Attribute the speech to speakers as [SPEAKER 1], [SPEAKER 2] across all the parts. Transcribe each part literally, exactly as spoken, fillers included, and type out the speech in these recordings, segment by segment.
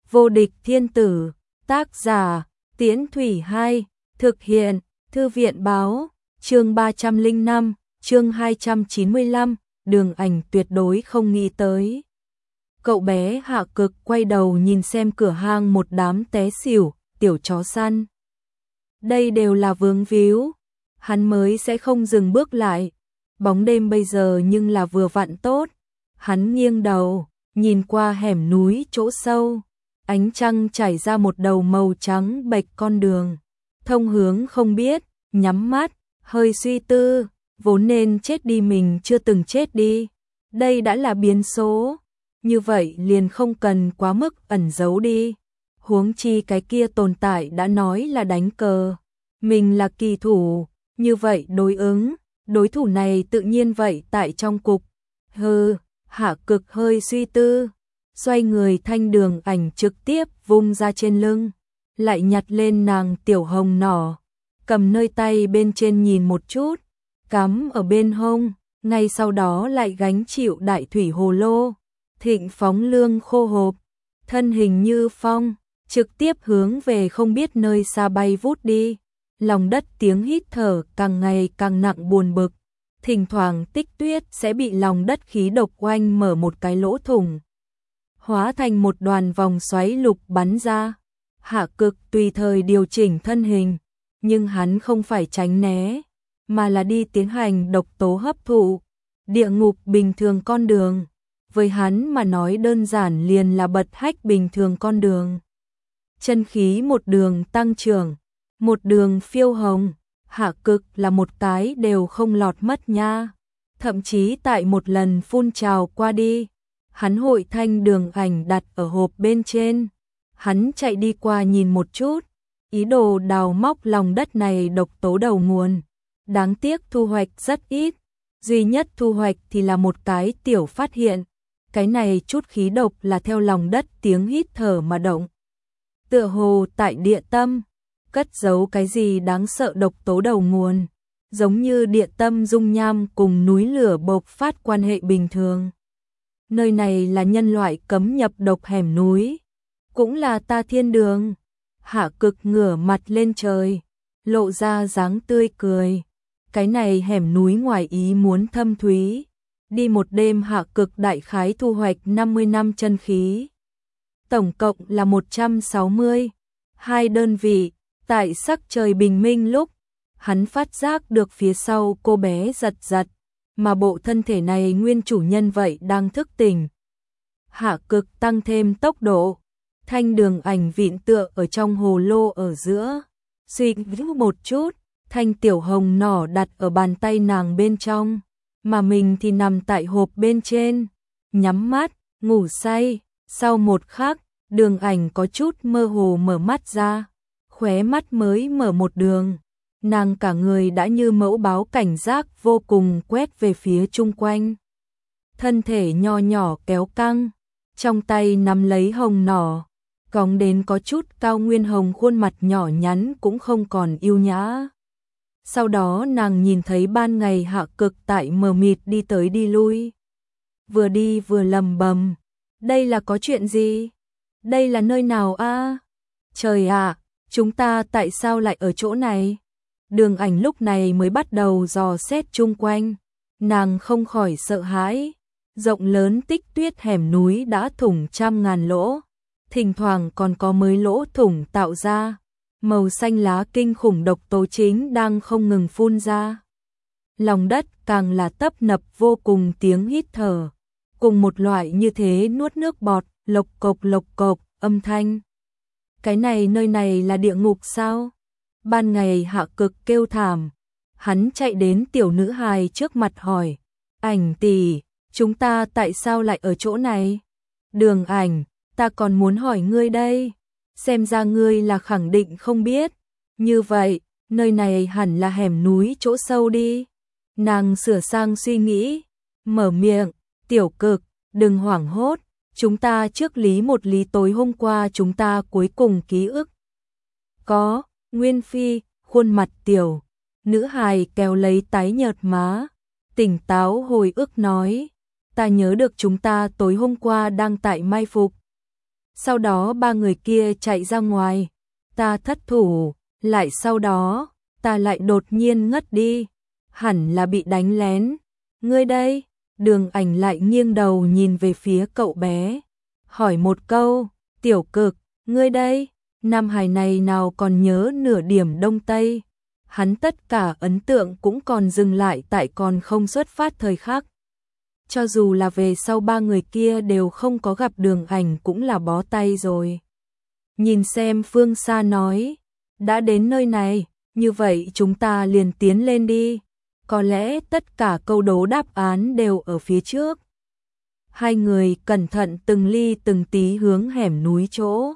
[SPEAKER 1] Vô địch thiên tử, tác giả, Tiễn Thủy hai, thực hiện, Thư viện báo, chương ba trăm lẻ năm, chương hai trăm chín mươi lăm, Đường Ảnh tuyệt đối không nghĩ tới. Cậu bé Hạ Cực quay đầu nhìn xem cửa hang một đám té xỉu, tiểu chó săn. Đây đều là vướng víu, hắn mới sẽ không dừng bước lại. Bóng đêm bây giờ nhưng là vừa vặn tốt. Hắn nghiêng đầu, nhìn qua hẻm núi chỗ sâu. Ánh trăng trải ra một đầu màu trắng bệch con đường. Thông hướng không biết, nhắm mắt, hơi suy tư, vốn nên chết đi mình chưa từng chết đi. Đây đã là biến số, như vậy liền không cần quá mức ẩn giấu đi. Huống chi cái kia tồn tại đã nói là đánh cờ. Mình là kỳ thủ, như vậy đối ứng, đối thủ này tự nhiên vậy tại trong cục. Hừ, Hạ Cực hơi suy tư, xoay người thanh Đường Ảnh trực tiếp vung ra trên lưng, lại nhặt lên nàng tiểu hồng nỏ, cầm nơi tay bên trên nhìn một chút, cắm ở bên hông, ngay sau đó lại gánh chịu đại thủy hồ lô, thịnh phóng lương khô hộp, thân hình như phong, trực tiếp hướng về không biết nơi xa bay vút đi. Lòng đất tiếng hít thở càng ngày càng nặng buồn bực, thỉnh thoảng Tích Tuyết sẽ bị lòng đất khí độc oanh mở một cái lỗ thủng, hóa thành một đoàn vòng xoáy lục bắn ra. Hạ Cực tùy thời điều chỉnh thân hình, nhưng hắn không phải tránh né, mà là đi tiến hành độc tố hấp thụ. Địa ngục bình thường con đường, với hắn mà nói đơn giản liền là bật hách bình thường con đường. Chân khí một đường tăng trưởng, một đường phiêu hồng, Hạ Cực là một cái đều không lọt mất nha. Thậm chí tại một lần phun trào qua đi, hắn hội thanh Đường Ảnh đặt ở hộp bên trên. Hắn chạy đi qua nhìn một chút, ý đồ đào móc lòng đất này độc tố đầu nguồn. Đáng tiếc thu hoạch rất ít, duy nhất thu hoạch thì là một cái tiểu phát hiện. Cái này chút khí độc là theo lòng đất tiếng hít thở mà động. Tựa hồ tại địa tâm cất giấu cái gì đáng sợ độc tố đầu nguồn, giống như địa tâm dung nham cùng núi lửa bộc phát quan hệ bình thường. Nơi này là nhân loại cấm nhập độc hẻm núi, cũng là ta thiên đường. Hạ Cực ngửa mặt lên trời, lộ ra dáng tươi cười. Cái này hẻm núi ngoài ý muốn thâm thúy, đi một đêm Hạ Cực đại khái thu hoạch năm mươi năm chân khí. Tổng cộng là một trăm sáu mươi hai đơn vị. Tại sắc trời bình minh lúc, hắn phát giác được phía sau cô bé giật giật, mà bộ thân thể này nguyên chủ nhân vậy đang thức tỉnh. Hạ Cực tăng thêm tốc độ, thanh Đường Ảnh vịn tựa ở trong hồ lô ở giữa, suy nghĩ một chút, thanh tiểu hồng nỏ đặt ở bàn tay nàng bên trong, mà mình thì nằm tại hộp bên trên, nhắm mắt, ngủ say. Sau một khắc, Đường Ảnh có chút mơ hồ mở mắt ra, khóe mắt mới mở một đường, nàng cả người đã như mẫu báo cảnh giác vô cùng quét về phía chung quanh. Thân thể nho nhỏ kéo căng, trong tay nắm lấy hồng nỏ, cong đến có chút cao nguyên hồng khuôn mặt nhỏ nhắn cũng không còn yêu nhã. Sau đó nàng nhìn thấy ban ngày Hạ Cực tại mờ mịt đi tới đi lui, vừa đi vừa lầm bầm, đây là có chuyện gì? Đây là nơi nào a? À? Trời ạ! À, chúng ta tại sao lại ở chỗ này? Đường Ảnh lúc này mới bắt đầu dò xét chung quanh, nàng không khỏi sợ hãi. Rộng lớn Tích Tuyết hẻm núi đã thủng trăm ngàn lỗ, thỉnh thoảng còn có mới lỗ thủng tạo ra, màu xanh lá kinh khủng độc tố chính đang không ngừng phun ra. Lòng đất càng là tấp nập vô cùng tiếng hít thở, cùng một loại như thế nuốt nước bọt, lộc cộc lộc cộc âm thanh. Cái này nơi này là địa ngục sao? Ban ngày Hạ Cực kêu thảm, hắn chạy đến tiểu nữ hài trước mặt hỏi, Ảnh tỷ, chúng ta tại sao lại ở chỗ này? Đường Ảnh, ta còn muốn hỏi ngươi đây, xem ra ngươi là khẳng định không biết. Như vậy, nơi này hẳn là hẻm núi chỗ sâu đi. Nàng sửa sang suy nghĩ, mở miệng, Tiểu Cực, đừng hoảng hốt. Chúng ta trước lý một lý tối hôm qua chúng ta cuối cùng ký ức. Có, Nguyên Phi, khuôn mặt tiểu nữ hài kéo lấy tái nhợt má, tỉnh táo hồi ức nói, ta nhớ được chúng ta tối hôm qua đang tại mai phục. Sau đó ba người kia chạy ra ngoài, ta thất thủ, lại sau đó, ta lại đột nhiên ngất đi, hẳn là bị đánh lén. Ngươi đây? Đường Ảnh lại nghiêng đầu nhìn về phía cậu bé, hỏi một câu, Tiểu Cực, ngươi đây? Nam hài này nào còn nhớ nửa điểm Đông Tây, hắn tất cả ấn tượng cũng còn dừng lại tại còn không xuất phát thời khắc. Cho dù là về sau ba người kia đều không có gặp Đường Ảnh cũng là bó tay rồi. Nhìn xem phương xa nói, đã đến nơi này, như vậy chúng ta liền tiến lên đi. Có lẽ tất cả câu đố đáp án đều ở phía trước. Hai người cẩn thận từng ly từng tí hướng hẻm núi chỗ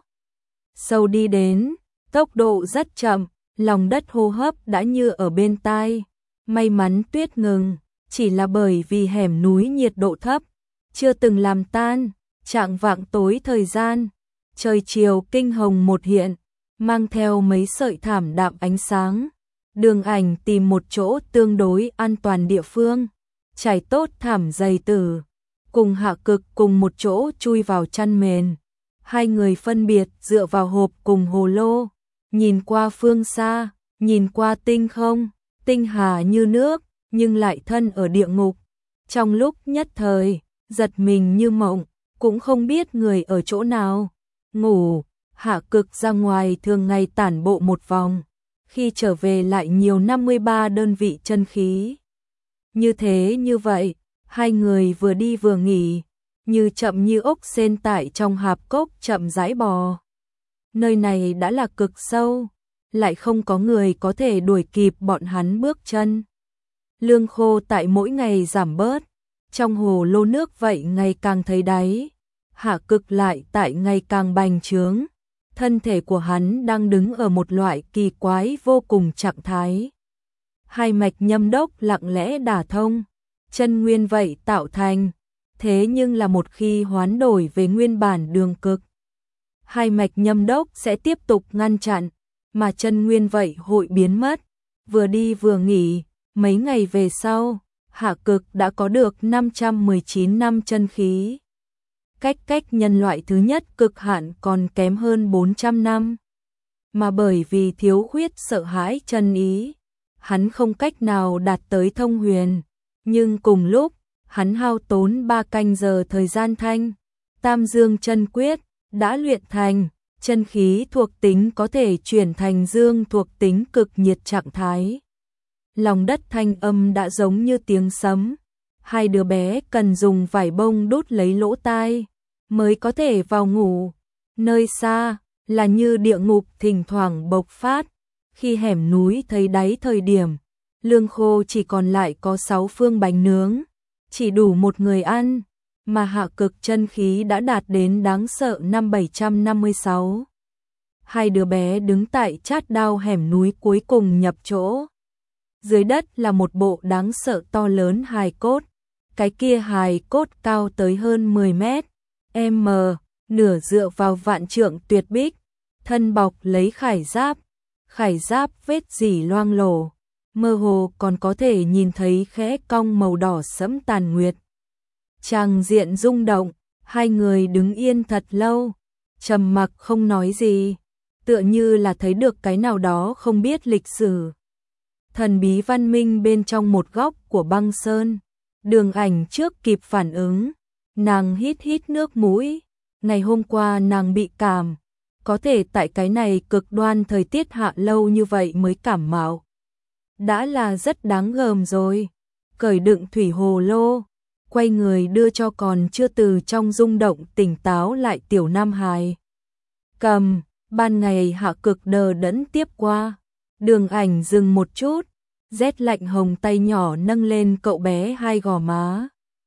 [SPEAKER 1] sâu đi đến, tốc độ rất chậm, lòng đất hô hấp đã như ở bên tai. May mắn tuyết ngừng, chỉ là bởi vì hẻm núi nhiệt độ thấp, chưa từng làm tan. Chạng vạng tối thời gian, trời chiều kinh hồng một hiện, mang theo mấy sợi thảm đạm ánh sáng. Đường Ảnh tìm một chỗ tương đối an toàn địa phương, trải tốt thảm dày tử, cùng Hạ Cực cùng một chỗ chui vào chăn mền. Hai người phân biệt dựa vào hộp cùng hồ lô, nhìn qua phương xa, nhìn qua tinh không, tinh hà như nước, nhưng lại thân ở địa ngục. Trong lúc nhất thời, giật mình như mộng, cũng không biết người ở chỗ nào. Ngủ, Hạ Cực ra ngoài thường ngày tản bộ một vòng, khi trở về lại nhiều năm mươi ba đơn vị chân khí. Như thế như vậy, hai người vừa đi vừa nghỉ, như chậm như ốc sên tại trong hạp cốc chậm rãi bò. Nơi này đã là cực sâu, lại không có người có thể đuổi kịp bọn hắn bước chân. Lương khô tại mỗi ngày giảm bớt, trong hồ lô nước vậy ngày càng thấy đáy. Hạ Cực lại tại ngày càng bành trướng, thân thể của hắn đang đứng ở một loại kỳ quái vô cùng trạng thái. Hai mạch nhâm đốc lặng lẽ đả thông, chân nguyên vậy tạo thành, thế nhưng là một khi hoán đổi về nguyên bản đường cực, hai mạch nhâm đốc sẽ tiếp tục ngăn chặn, mà chân nguyên vậy hội biến mất. Vừa đi vừa nghỉ, mấy ngày về sau, Hạ Cực đã có được năm trăm mười chín năm chân khí. Cách cách nhân loại thứ nhất cực hạn còn kém hơn bốn trăm năm. Mà bởi vì thiếu khuyết sợ hãi chân ý, hắn không cách nào đạt tới thông huyền. Nhưng cùng lúc, hắn hao tốn ba canh giờ thời gian thanh Tam Dương chân quyết, đã luyện thành, chân khí thuộc tính có thể chuyển thành dương thuộc tính cực nhiệt trạng thái. Lòng đất thanh âm đã giống như tiếng sấm. Hai đứa bé cần dùng vải bông đút lấy lỗ tai mới có thể vào ngủ. Nơi xa là như địa ngục thỉnh thoảng bộc phát. Khi hẻm núi thấy đáy thời điểm, lương khô chỉ còn lại có sáu phương bánh nướng, chỉ đủ một người ăn, mà Hạ Cực chân khí đã đạt đến đáng sợ năm bảy trăm năm mươi sáu. Hai đứa bé đứng tại chát đao hẻm núi cuối cùng nhập chỗ. Dưới đất là một bộ đáng sợ to lớn hài cốt, cái kia hài cốt cao tới hơn mười mét, m, nửa dựa vào vạn trượng tuyệt bích, thân bọc lấy khải giáp, khải giáp vết dỉ loang lổ, mơ hồ còn có thể nhìn thấy khẽ cong màu đỏ sẫm tàn nguyệt. Tràng diện rung động, hai người đứng yên thật lâu, trầm mặc không nói gì, tựa như là thấy được cái nào đó không biết lịch sử. Thần bí văn minh bên trong một góc của băng sơn. Đường Ảnh trước kịp phản ứng, nàng hít hít nước mũi. Ngày hôm qua nàng bị cảm, có thể tại cái này cực đoan thời tiết hạ lâu như vậy mới cảm mạo, đã là rất đáng gờm rồi. Cởi đựng thủy hồ lô, quay người đưa cho còn chưa từ trong rung động tỉnh táo lại tiểu nam hài. Cầm, ban ngày Hạ Cực đờ đẫn tiếp qua. Đường Ảnh dừng một chút, rét lạnh hồng tay nhỏ nâng lên cậu bé hai gò má.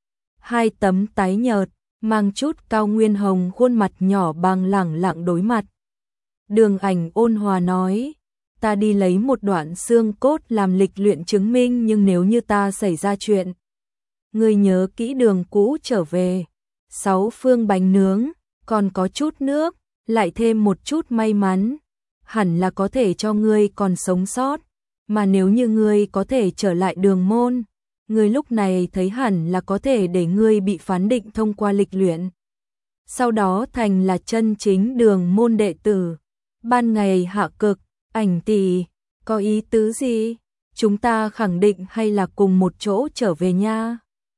[SPEAKER 1] Hai tấm tái nhợt, mang chút cao nguyên hồng khuôn mặt nhỏ bằng lẳng lặng đối mặt. Đường Ảnh ôn hòa nói, ta đi lấy một đoạn xương cốt làm lịch luyện chứng minh, nhưng nếu như ta xảy ra chuyện, ngươi nhớ kỹ đường cũ trở về. Sáu phương bánh nướng, còn có chút nước, lại thêm một chút may mắn, hẳn là có thể cho ngươi còn sống sót. Mà nếu như ngươi có thể trở lại đường môn, ngươi lúc này thấy hẳn là có thể để ngươi bị phán định thông qua lịch luyện. sau đó thành là chân chính đường môn đệ tử. Ban ngày hạ cực, Ảnh tỷ, có ý tứ gì? Chúng ta khẳng định hay là cùng một chỗ trở về nha.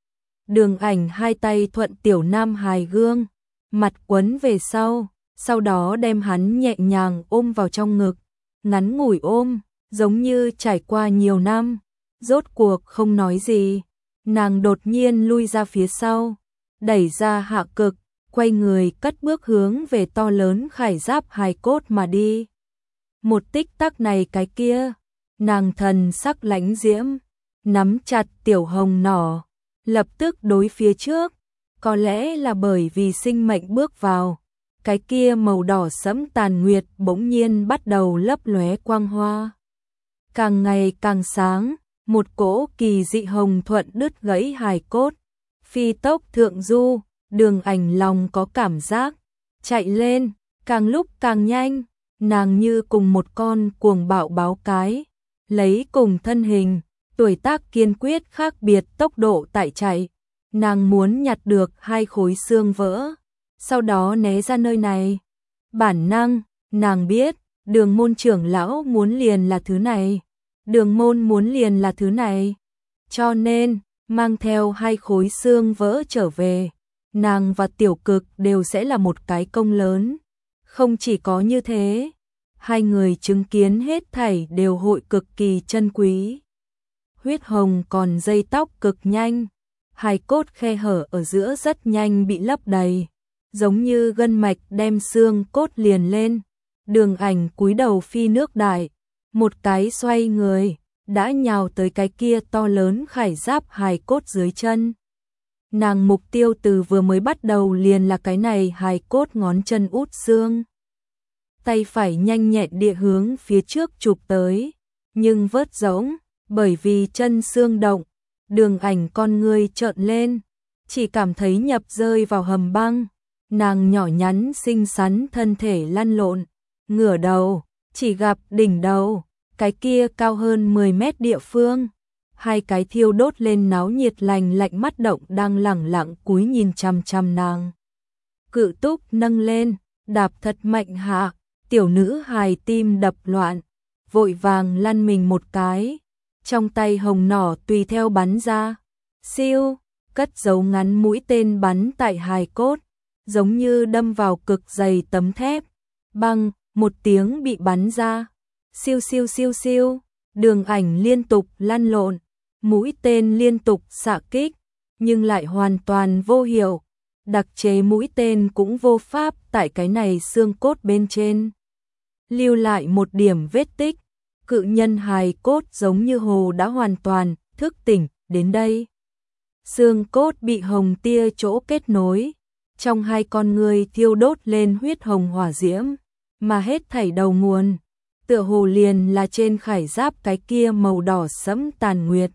[SPEAKER 1] Đường Ảnh hai tay thuận tiểu nam hài gương, mặt quấn về sau, sau đó đem hắn nhẹ nhàng ôm vào trong ngực, ngắn ngủi ôm, giống như trải qua nhiều năm, rốt cuộc không nói gì. Nàng đột nhiên lui ra phía sau, đẩy ra hạ cực, quay người cất bước hướng về to lớn khải giáp hài cốt mà đi. Một tích tắc này cái kia, nàng thần sắc lãnh diễm, nắm chặt tiểu hồng nỏ, lập tức đối phía trước, có lẽ là bởi vì sinh mệnh bước vào, cái kia màu đỏ sẫm tàn nguyệt bỗng nhiên bắt đầu lấp lóe quang hoa. Càng ngày càng sáng, một cỗ kỳ dị hồng thuận đứt gãy hài cốt, phi tốc thượng du, Đường Ảnh lòng có cảm giác, chạy lên, càng lúc càng nhanh, nàng như cùng một con cuồng bạo báo cái, lấy cùng thân hình, tuổi tác kiên quyết khác biệt tốc độ tại chạy, nàng muốn nhặt được hai khối xương vỡ, sau đó né ra nơi này. Bản năng, nàng biết, Đường môn trưởng lão muốn liền là thứ này, Đường môn muốn liền là thứ này, cho nên, mang theo hai khối xương vỡ trở về, nàng và tiểu cực đều sẽ là một cái công lớn. Không chỉ có như thế, hai người chứng kiến hết thảy đều hội cực kỳ chân quý. Huyết hồng còn dây tóc cực nhanh, hài cốt khe hở ở giữa rất nhanh bị lấp đầy, giống như gân mạch đem xương cốt liền lên. Đường Ảnh cúi đầu phi nước đại, một cái xoay người, đã nhào tới cái kia to lớn khải giáp hài cốt dưới chân. Nàng mục tiêu từ vừa mới bắt đầu liền là cái này hài cốt ngón chân út xương. Tay phải nhanh nhẹn địa hướng phía trước chụp tới, nhưng vớt rỗng, bởi vì chân xương động, Đường Ảnh con ngươi trợn lên, chỉ cảm thấy nhập rơi vào hầm băng. Nàng nhỏ nhắn xinh xắn thân thể lăn lộn, ngửa đầu, chỉ gặp đỉnh đầu, cái kia cao hơn mười mét địa phương, hai cái thiêu đốt lên náo nhiệt lành lạnh mắt động đang lẳng lặng cúi nhìn chằm chằm nàng. Cự túc nâng lên, đạp thật mạnh hạ, tiểu nữ hài tim đập loạn, vội vàng lăn mình một cái, trong tay hồng nỏ tùy theo bắn ra, siêu, cất giấu ngắn mũi tên bắn tại hài cốt, giống như đâm vào cực dày tấm thép, băng, một tiếng bị bắn ra, siêu siêu siêu siêu, Đường Ảnh liên tục lăn lộn, mũi tên liên tục xạ kích, nhưng lại hoàn toàn vô hiệu, đặc chế mũi tên cũng vô pháp tại cái này xương cốt bên trên lưu lại một điểm vết tích. Cự nhân hài cốt giống như hồ đã hoàn toàn thức tỉnh đến đây. Xương cốt bị hồng tia chỗ kết nối, trong hai con người thiêu đốt lên huyết hồng hỏa diễm, mà hết thảy đầu nguồn, tựa hồ liền là trên khải giáp cái kia màu đỏ sẫm tàn nguyệt.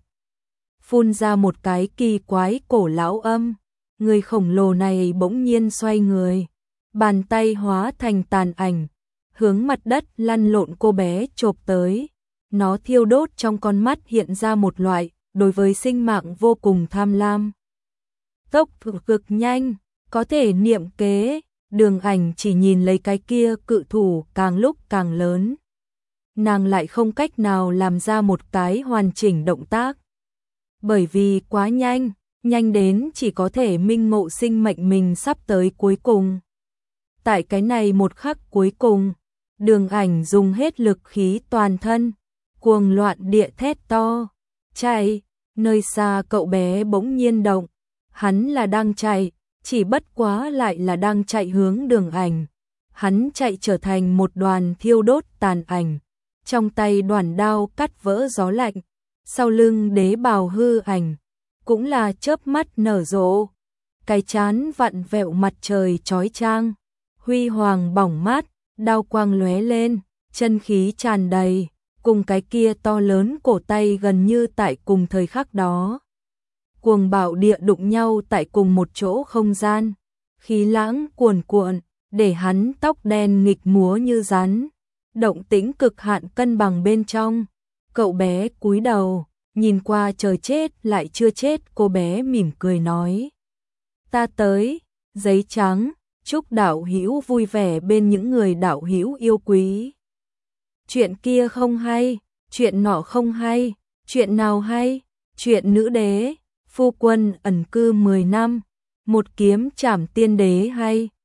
[SPEAKER 1] Phun ra một cái kỳ quái cổ lão âm, người khổng lồ này bỗng nhiên xoay người, bàn tay hóa thành tàn ảnh, hướng mặt đất lăn lộn cô bé chộp tới. Nó thiêu đốt trong con mắt hiện ra một loại đối với sinh mạng vô cùng tham lam. Tốc cực nhanh, có thể niệm kế, Đường Ảnh chỉ nhìn lấy cái kia cự thủ càng lúc càng lớn. Nàng lại không cách nào làm ra một cái hoàn chỉnh động tác. Bởi vì quá nhanh, nhanh đến chỉ có thể minh ngộ sinh mệnh mình sắp tới cuối cùng. Tại cái này một khắc cuối cùng, Đường Ảnh dùng hết lực khí toàn thân, cuồng loạn địa thét to, chạy, nơi xa cậu bé bỗng nhiên động, hắn là đang chạy, chỉ bất quá lại là đang chạy hướng Đường Ảnh, hắn chạy trở thành một đoàn thiêu đốt tàn ảnh, trong tay đoàn đao cắt vỡ gió lạnh, sau lưng đế bào hư ảnh, cũng là chớp mắt nở rộ, cái chán vặn vẹo mặt trời chói chang, huy hoàng bỏng mát, đao quang lóe lên, chân khí tràn đầy, cùng cái kia to lớn cổ tay gần như tại cùng thời khắc đó. Cuồng bạo địa đụng nhau tại cùng một chỗ không gian, khí lãng cuồn cuộn, để hắn tóc đen nghịch múa như rắn, động tĩnh cực hạn cân bằng bên trong. Cậu bé cúi đầu, nhìn qua trời chết lại chưa chết, cô bé mỉm cười nói. Ta tới, giấy trắng, chúc đạo hữu vui vẻ bên những người đạo hữu yêu quý. Chuyện kia không hay, chuyện nọ không hay, chuyện nào hay? Chuyện nữ đế, phu quân ẩn cư mười năm, một kiếm trảm tiên đế hay.